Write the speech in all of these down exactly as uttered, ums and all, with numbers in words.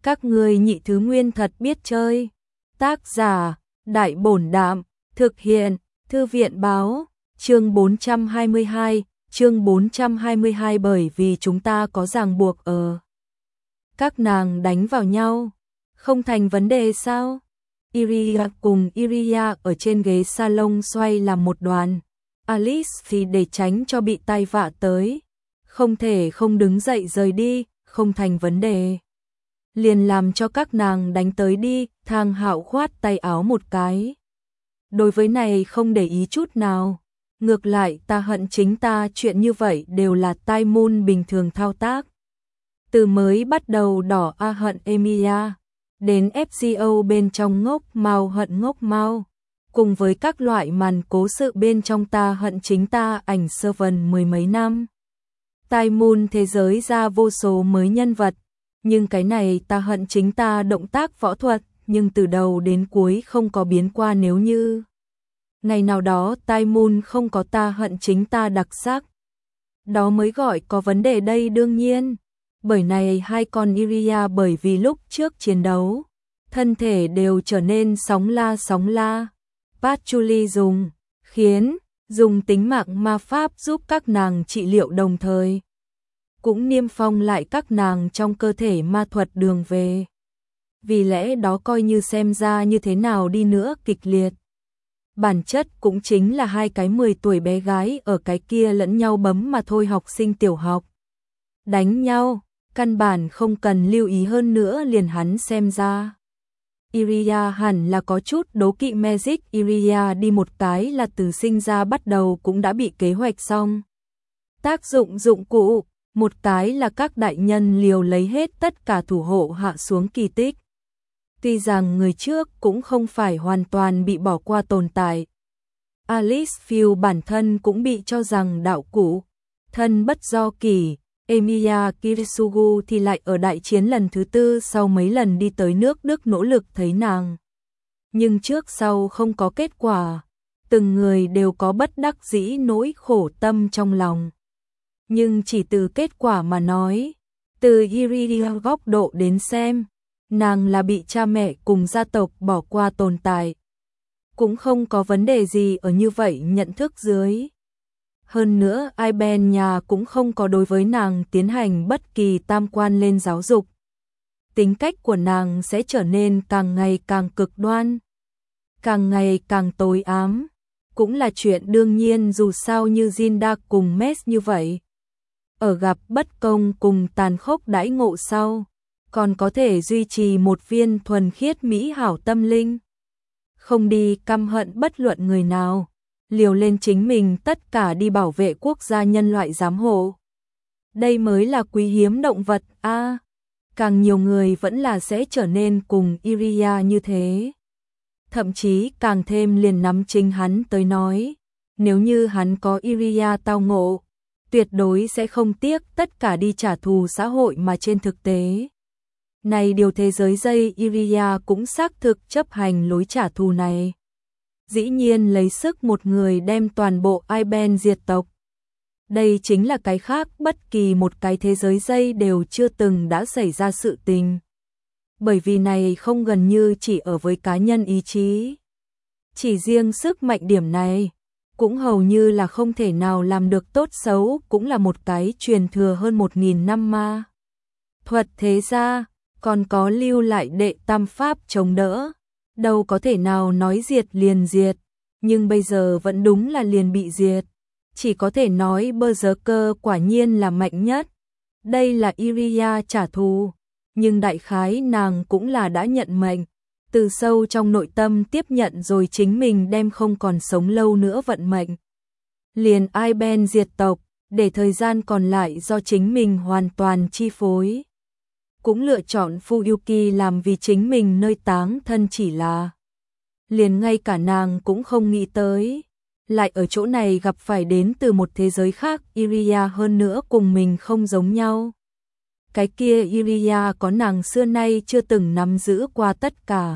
Các ngươi nhị thứ nguyên thật biết chơi. Tác giả, Đại Bổn Đạm, thực hiện, Thư viện Báo, chương bốn trăm hai mươi hai, chương bốn trăm hai mươi hai bởi vì chúng ta có ràng buộc ở. Các nàng đánh vào nhau, không thành vấn đề sao? Iria cùng Iria ở trên ghế salon xoay làm một đoàn. Alice thì để tránh cho bị tai vạ tới, không thể không đứng dậy rời đi, không thành vấn đề. Liền làm cho các nàng đánh tới đi, Thang Hạo khoát tay áo một cái. Đối với này không để ý chút nào. Ngược lại ta hận chính ta, chuyện như vậy đều là Tai Moon bình thường thao tác. Từ mới bắt đầu đỏ a hận Emilia, đến ép giê ô bên trong ngốc mau hận ngốc mau, cùng với các loại màn cố sự bên trong ta hận chính ta ảnh Seven mười mấy năm. Tai Moon thế giới ra vô số mới nhân vật, nhưng cái này ta hận chính ta động tác võ thuật, nhưng từ đầu đến cuối không có biến qua. Nếu như ngày nào đó Tai Moon không có ta hận chính ta đặc sắc, đó mới gọi có vấn đề đây. Đương nhiên, bởi này hai con Iria bởi vì lúc trước chiến đấu, thân thể đều trở nên sóng la sóng la. Patchouli dùng, khiến, dùng tính mạng ma pháp giúp các nàng trị liệu đồng thời cũng niêm phong lại các nàng trong cơ thể ma thuật đường về. Vì lẽ đó coi như xem ra như thế nào đi nữa kịch liệt, bản chất cũng chính là hai cái mười tuổi bé gái ở cái kia lẫn nhau bấm mà thôi. Học sinh tiểu học đánh nhau, căn bản không cần lưu ý. Hơn nữa liền hắn xem ra Iria hẳn là có chút đố kỵ Magic. Iria đi một cái là từ sinh ra bắt đầu cũng đã bị kế hoạch xong tác dụng dụng cụ, một cái là các đại nhân liều lấy hết tất cả thủ hộ hạ xuống kỳ tích. Tuy rằng người trước cũng không phải hoàn toàn bị bỏ qua tồn tại, Alice Field bản thân cũng bị cho rằng đạo cụ, thân bất do kỷ. Emilia Kirisugu thì lại ở đại chiến lần thứ tư sau mấy lần đi tới nước Đức nỗ lực thấy nàng, nhưng trước sau không có kết quả. Từng người đều có bất đắc dĩ nỗi khổ tâm trong lòng. Nhưng chỉ từ kết quả mà nói, từ Iria góc độ đến xem, nàng là bị cha mẹ cùng gia tộc bỏ qua tồn tại. Cũng không có vấn đề gì ở như vậy nhận thức dưới. Hơn nữa Iben nhà cũng không có đối với nàng tiến hành bất kỳ tam quan lên giáo dục. Tính cách của nàng sẽ trở nên càng ngày càng cực đoan, càng ngày càng tối ám. Cũng là chuyện đương nhiên, dù sao như Zinda cùng Mess như vậy, ở gặp bất công cùng tàn khốc đãi ngộ sau, còn có thể duy trì một viên thuần khiết mỹ hảo tâm linh, không đi căm hận bất luận người nào, liều lên chính mình tất cả đi bảo vệ quốc gia nhân loại giám hộ. Đây mới là quý hiếm động vật a. À, càng nhiều người vẫn là sẽ trở nên cùng Iria như thế. Thậm chí càng thêm liền nắm chính hắn tới nói, nếu như hắn có Iria tao ngộ, tuyệt đối sẽ không tiếc tất cả đi trả thù xã hội. Mà trên thực tế này điều thế giới dây Iria cũng xác thực chấp hành lối trả thù này. Dĩ nhiên lấy sức một người đem toàn bộ Iben diệt tộc. Đây chính là cái khác bất kỳ một cái thế giới dây đều chưa từng đã xảy ra sự tình. Bởi vì này không gần như chỉ ở với cá nhân ý chí. Chỉ riêng sức mạnh điểm này, cũng hầu như là không thể nào làm được. Tốt xấu cũng là một cái truyền thừa hơn một nghìn năm ma thuật thế gia, còn có lưu lại đệ tam pháp chống đỡ. Đâu có thể nào nói diệt liền diệt, nhưng bây giờ vẫn đúng là liền bị diệt. Chỉ có thể nói Berserker quả nhiên là mạnh nhất. Đây là Iria trả thù, nhưng đại khái nàng cũng là đã nhận mệnh, từ sâu trong nội tâm tiếp nhận rồi chính mình đem không còn sống lâu nữa vận mệnh. Liền Iben diệt tộc, để thời gian còn lại do chính mình hoàn toàn chi phối. Cũng lựa chọn Fuyuki làm vì chính mình nơi táng thân, chỉ là liền ngay cả nàng cũng không nghĩ tới, lại ở chỗ này gặp phải đến từ một thế giới khác Iria, hơn nữa cùng mình không giống nhau. Cái kia Iria có nàng xưa nay chưa từng nắm giữ qua tất cả.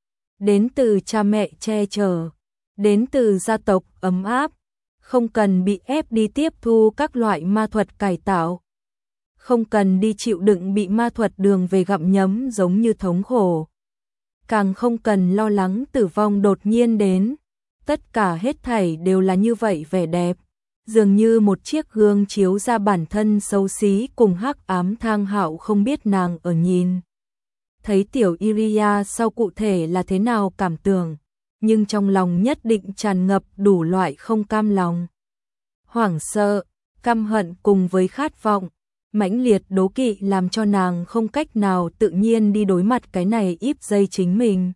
Đến từ cha mẹ che chở, đến từ gia tộc ấm áp, không cần bị ép đi tiếp thu các loại ma thuật cải tạo. không cần đi chịu đựng bị ma thuật đường về gặm nhấm giống như thống khổ. Càng không cần lo lắng tử vong đột nhiên đến. Tất cả hết thảy đều là như vậy vẻ đẹp. Dường như một chiếc gương chiếu ra bản thân xấu xí cùng hắc ám. Thang Hạo không biết nàng ở nhìn thấy tiểu Iria sau cụ thể là thế nào cảm tưởng, nhưng trong lòng nhất định tràn ngập đủ loại không cam lòng, hoảng sợ, căm hận cùng với khát vọng, mãnh liệt đố kỵ làm cho nàng không cách nào tự nhiên đi đối mặt cái này íp dây chính mình,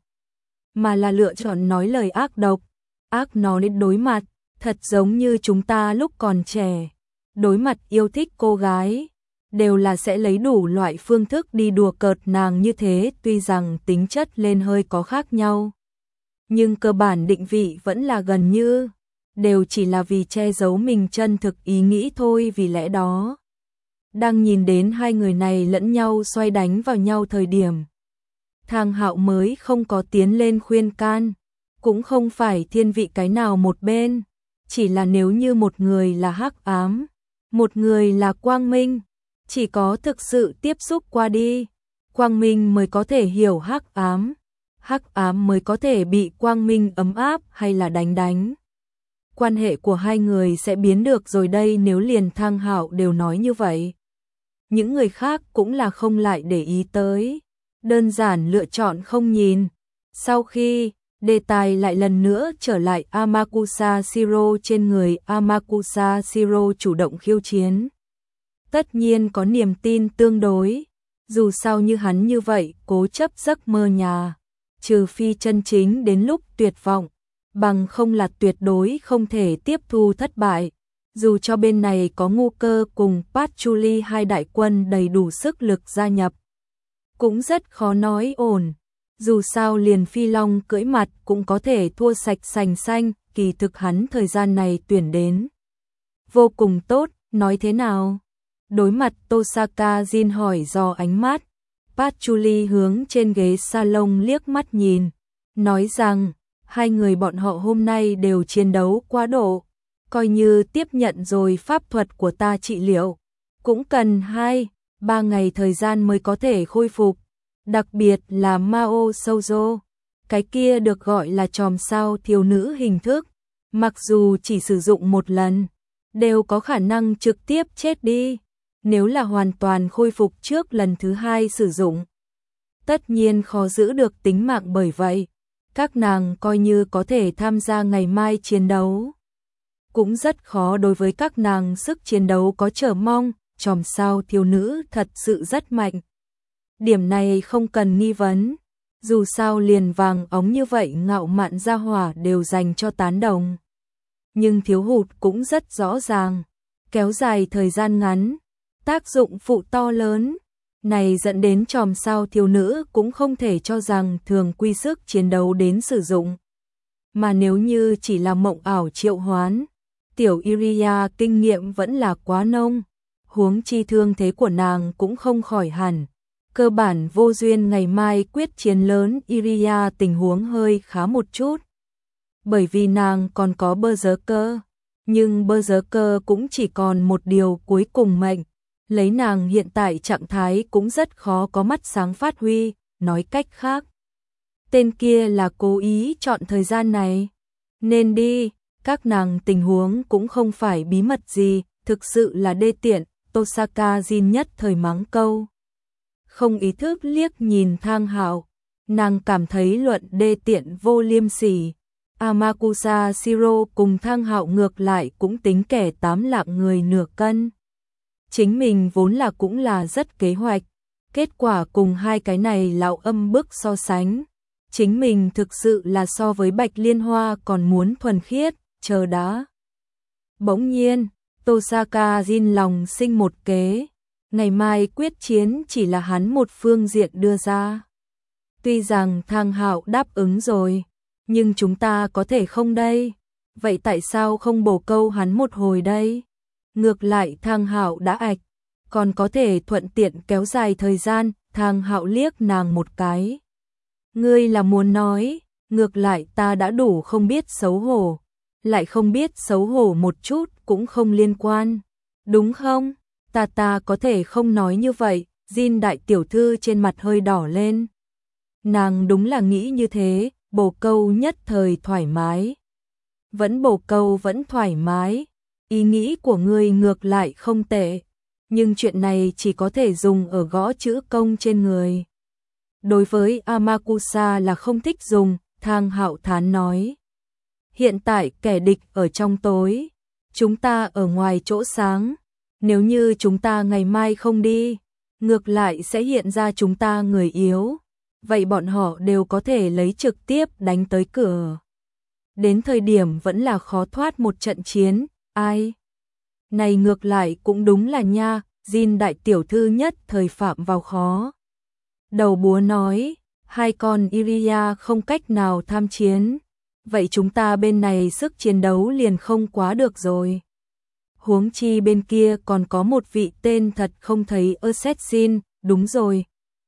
mà là lựa chọn nói lời ác độc, ác nó đến đối mặt, thật giống như chúng ta lúc còn trẻ, đối mặt yêu thích cô gái, đều là sẽ lấy đủ loại phương thức đi đùa cợt nàng như thế, tuy rằng tính chất lên hơi có khác nhau. Nhưng cơ bản định vị vẫn là gần như, đều chỉ là vì che giấu mình chân thực ý nghĩ thôi. Vì lẽ đó, đang nhìn đến hai người này lẫn nhau xoay đánh vào nhau thời điểm, Thang Hạo mới không có tiến lên khuyên can, cũng không phải thiên vị cái nào một bên, chỉ là nếu như một người là hắc ám, một người là quang minh, chỉ có thực sự tiếp xúc qua đi, quang minh mới có thể hiểu hắc ám, hắc ám mới có thể bị quang minh ấm áp hay là đánh đánh. Quan hệ của hai người sẽ biến được rồi đây. Nếu liền Thang Hạo đều nói như vậy, những người khác cũng là không lại để ý tới, đơn giản lựa chọn không nhìn. Sau khi đề tài lại lần nữa trở lại Amakusa Shiro trên người, Amakusa Shiro chủ động khiêu chiến. Tất nhiên có niềm tin tương đối, dù sao như hắn như vậy cố chấp giấc mơ nhà, trừ phi chân chính đến lúc tuyệt vọng, bằng không là tuyệt đối không thể tiếp thu thất bại. Dù cho bên này có Ngu Cơ cùng Patchouli hai đại quân đầy đủ sức lực gia nhập, cũng rất khó nói ổn. Dù sao liền Phi Long cưỡi mặt cũng có thể thua sạch sành xanh, kỳ thực hắn thời gian này tuyển đến vô cùng tốt, nói thế nào? Đối mặt Tosaka Jin hỏi do ánh mắt, Patchouli hướng trên ghế salon liếc mắt nhìn, nói rằng hai người bọn họ hôm nay đều chiến đấu quá độ, coi như tiếp nhận rồi pháp thuật của ta trị liệu, cũng cần hai, ba ngày thời gian mới có thể khôi phục, đặc biệt là Mao Shoujo, cái kia được gọi là chòm sao thiếu nữ hình thức, mặc dù chỉ sử dụng một lần, đều có khả năng trực tiếp chết đi. Nếu là hoàn toàn khôi phục trước lần thứ hai sử dụng, tất nhiên khó giữ được tính mạng, bởi vậy, các nàng coi như có thể tham gia ngày mai chiến đấu, cũng rất khó. Đối với các nàng sức chiến đấu có chờ mong, chòm sao thiếu nữ thật sự rất mạnh. Điểm này không cần nghi vấn, dù sao liền vàng óng như vậy ngạo mạn gia hỏa đều dành cho tán đồng. Nhưng thiếu hụt cũng rất rõ ràng, kéo dài thời gian ngắn, tác dụng phụ to lớn, này dẫn đến chòm sao thiếu nữ cũng không thể cho rằng thường quy sức chiến đấu đến sử dụng. Mà nếu như chỉ là mộng ảo triệu hoán, tiểu Iria kinh nghiệm vẫn là quá nông, huống chi thương thế của nàng cũng không khỏi hẳn. Cơ bản vô duyên ngày mai quyết chiến lớn Iria tình huống hơi khá một chút. Bởi vì nàng còn có Berserker, nhưng Berserker cũng chỉ còn một điều cuối cùng mệnh. Lấy nàng hiện tại trạng thái cũng rất khó có mắt sáng phát huy, nói cách khác. Tên kia là cố ý chọn thời gian này. Nên đi, các nàng tình huống cũng không phải bí mật gì, thực sự là đê tiện, Tosaka Jin nhất thời mắng câu. Không ý thức liếc nhìn Thang Hạo, nàng cảm thấy luận đê tiện vô liêm sỉ. Amakusa Shiro cùng Thang Hạo ngược lại cũng tính kẻ tám lạng người nửa cân. Chính mình vốn là cũng là rất kế hoạch, kết quả cùng hai cái này lão âm bức so sánh. Chính mình thực sự là so với Bạch Liên Hoa còn muốn thuần khiết, chờ đã. Bỗng nhiên, Tosaka Jin lòng sinh một kế, ngày mai quyết chiến chỉ là hắn một phương diện đưa ra. Tuy rằng Thang Hạo đáp ứng rồi, nhưng chúng ta có thể không đây? Vậy tại sao không bổ câu hắn một hồi đây? Ngược lại Thang Hạo đã ạch, còn có thể thuận tiện kéo dài thời gian. Thang Hạo liếc nàng một cái. Ngươi là muốn nói, ngược lại ta đã đủ không biết xấu hổ, lại không biết xấu hổ một chút cũng không liên quan, đúng không? Ta ta có thể không nói như vậy, Jin đại tiểu thư trên mặt hơi đỏ lên. Nàng đúng là nghĩ như thế, bồ câu nhất thời thoải mái. Vẫn bồ câu vẫn thoải mái, ý nghĩ của ngươi ngược lại không tệ, nhưng chuyện này chỉ có thể dùng ở gõ chữ công trên người. Đối với Amakusa là không thích dùng, Thang Hạo thán nói. Hiện tại kẻ địch ở trong tối, chúng ta ở ngoài chỗ sáng, nếu như chúng ta ngày mai không đi, ngược lại sẽ hiện ra chúng ta người yếu, vậy bọn họ đều có thể lấy trực tiếp đánh tới cửa. Đến thời điểm vẫn là khó thoát một trận chiến, ai? Này ngược lại cũng đúng là nha, Jin đại tiểu thư nhất thời phạm vào khó. Đầu búa nói, hai con Iria không cách nào tham chiến, vậy chúng ta bên này sức chiến đấu liền không quá được rồi. Huống chi bên kia còn có một vị tên thật không thấy Assassin, đúng rồi.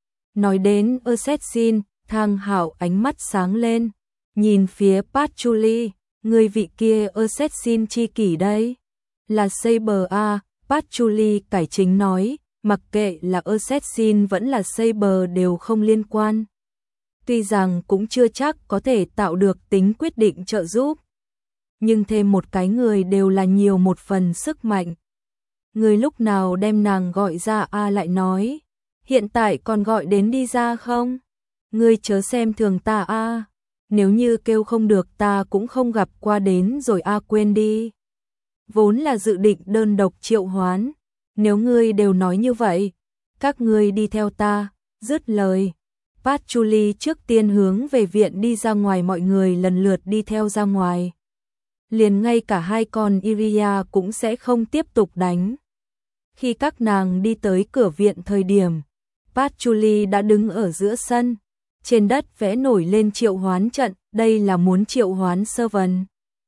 Nói đến Assassin, Thang Hạo ánh mắt sáng lên, nhìn phía Patchouli, người vị kia Assassin chi kỷ đây. Là Saber a, Patchouli cải chính nói, mặc kệ là Assassin vẫn là Saber đều không liên quan. Tuy rằng cũng chưa chắc có thể tạo được tính quyết định trợ giúp, nhưng thêm một cái người đều là nhiều một phần sức mạnh. Người lúc nào đem nàng gọi ra a lại nói, hiện tại còn gọi đến đi ra không? Ngươi chớ xem thường ta a, nếu như kêu không được ta cũng không gặp qua đến rồi a quên đi. Vốn là dự định đơn độc triệu hoán, nếu ngươi đều nói như vậy, các ngươi đi theo ta, dứt lời. Patchouli trước tiên hướng về viện đi ra ngoài, mọi người lần lượt đi theo ra ngoài. Liền ngay cả hai con Iria cũng sẽ không tiếp tục đánh. Khi các nàng đi tới cửa viện thời điểm, Patchouli đã đứng ở giữa sân, trên đất vẽ nổi lên triệu hoán trận, đây là muốn triệu hoán Servant.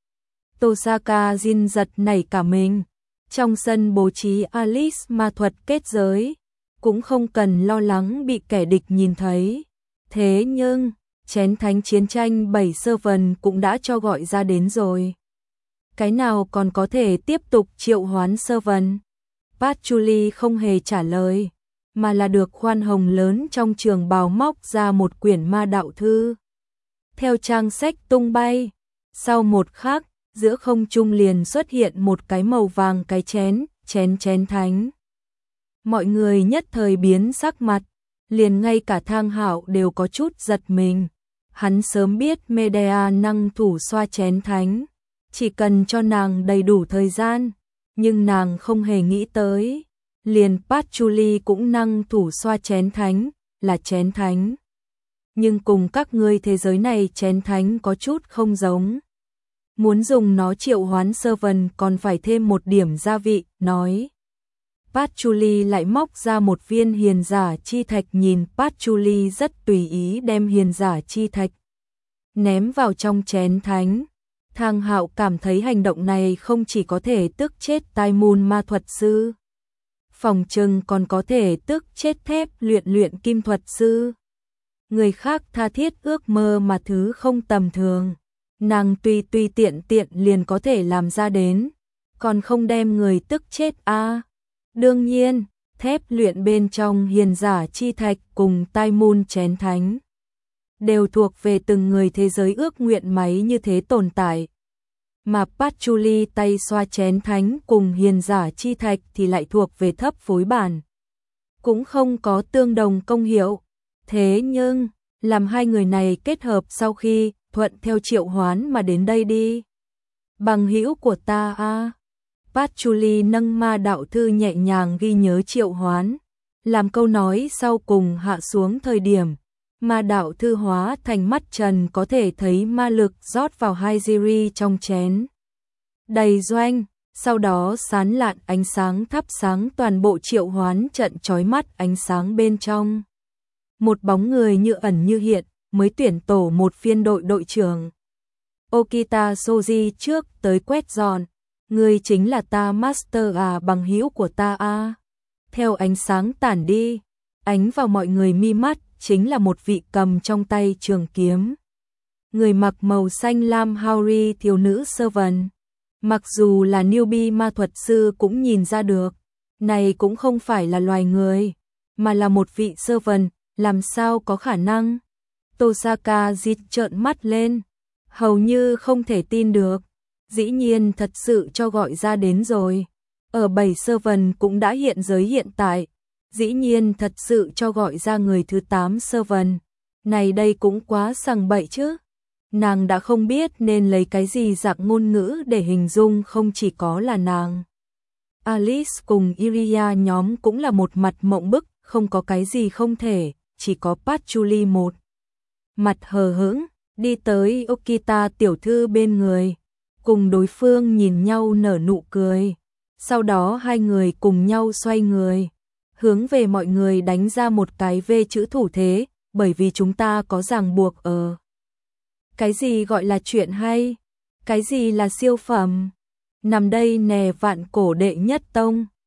Tosaka Jin giật nảy cả mình, trong sân bố trí Alice ma thuật kết giới, cũng không cần lo lắng bị kẻ địch nhìn thấy. Thế nhưng, chén thánh chiến tranh bảy Servant cũng đã cho gọi ra đến rồi. Cái nào còn có thể tiếp tục triệu hoán Servant? Patchouli không hề trả lời, mà là được khoan hồng lớn trong trường bào móc ra một quyển ma đạo thư. Theo trang sách tung bay, sau một khắc, giữa không trung liền xuất hiện một cái màu vàng cái chén, chén chén thánh. Mọi người nhất thời biến sắc mặt, liền ngay cả Thang Hạo đều có chút giật mình. Hắn sớm biết Medea năng thủ xoa chén thánh, chỉ cần cho nàng đầy đủ thời gian, nhưng nàng không hề nghĩ tới, liền Patchouli cũng năng thủ xoa chén thánh, là chén thánh. Nhưng cùng các ngươi thế giới này chén thánh có chút không giống. Muốn dùng nó triệu hoán Servant còn phải thêm một điểm gia vị, nói. Patchouli lại móc ra một viên hiền giả chi thạch, nhìn Patchouli rất tùy ý đem hiền giả chi thạch ném vào trong chén thánh. Thang Hạo cảm thấy hành động này không chỉ có thể tức chết Tai Môn ma thuật sư, phòng trừng còn có thể tức chết thép luyện luyện kim thuật sư. Người khác tha thiết ước mơ mà thứ không tầm thường, nàng tùy tùy tiện tiện liền có thể làm ra đến, còn không đem người tức chết a. À. Đương nhiên, thép luyện bên trong hiền giả chi thạch cùng Tai Môn chén thánh đều thuộc về từng người thế giới ước nguyện máy như thế tồn tại. Mà Patchouli tay xoa chén thánh cùng hiền giả chi thạch thì lại thuộc về thấp phối bản, cũng không có tương đồng công hiệu. Thế nhưng, làm hai người này kết hợp sau khi thuận theo triệu hoán mà đến đây đi. Bằng hữu của ta a. À. Patchouli nâng ma đạo thư nhẹ nhàng ghi nhớ triệu hoán, làm câu nói sau cùng hạ xuống thời điểm, ma đạo thư hóa thành mắt trần có thể thấy ma lực rót vào hai Jiri trong chén. Đầy doanh, sau đó sán lạn ánh sáng thắp sáng toàn bộ triệu hoán trận, chói mắt ánh sáng bên trong. Một bóng người như ẩn như hiện, mới tuyển tổ một phiên đội đội trưởng. Okita Soji trước tới quét dọn, người chính là ta Master à, bằng hữu của ta a. À. Theo ánh sáng tản đi, ánh vào mọi người mi mắt, chính là một vị cầm trong tay trường kiếm. Người mặc màu xanh lam Haori thiếu nữ Servant. Mặc dù là newbie ma thuật sư cũng nhìn ra được, Này cũng không phải là loài người, mà là một vị servant, làm sao có khả năng? Tosaka giật trợn mắt lên, hầu như không thể tin được. Dĩ nhiên thật sự cho gọi ra đến rồi. Ở bảy servant cũng đã hiện giới hiện tại. Dĩ nhiên thật sự cho gọi ra người thứ tám servant. Này đây cũng quá sằng bậy chứ. Nàng đã không biết nên lấy cái gì dạng ngôn ngữ để hình dung, không chỉ có là nàng. Alice cùng Iria nhóm cũng là một mặt mộng bức, không có cái gì không thể, chỉ có Patchouli một mặt hờ hững, đi tới Okita tiểu thư bên người, cùng đối phương nhìn nhau nở nụ cười. Sau đó hai người cùng nhau xoay người, hướng về mọi người đánh ra một cái V chữ thủ thế, bởi vì chúng ta có ràng buộc ở. Cái gì gọi là chuyện hay? Cái gì là siêu phẩm? Nằm đây nè vạn cổ đệ nhất tông.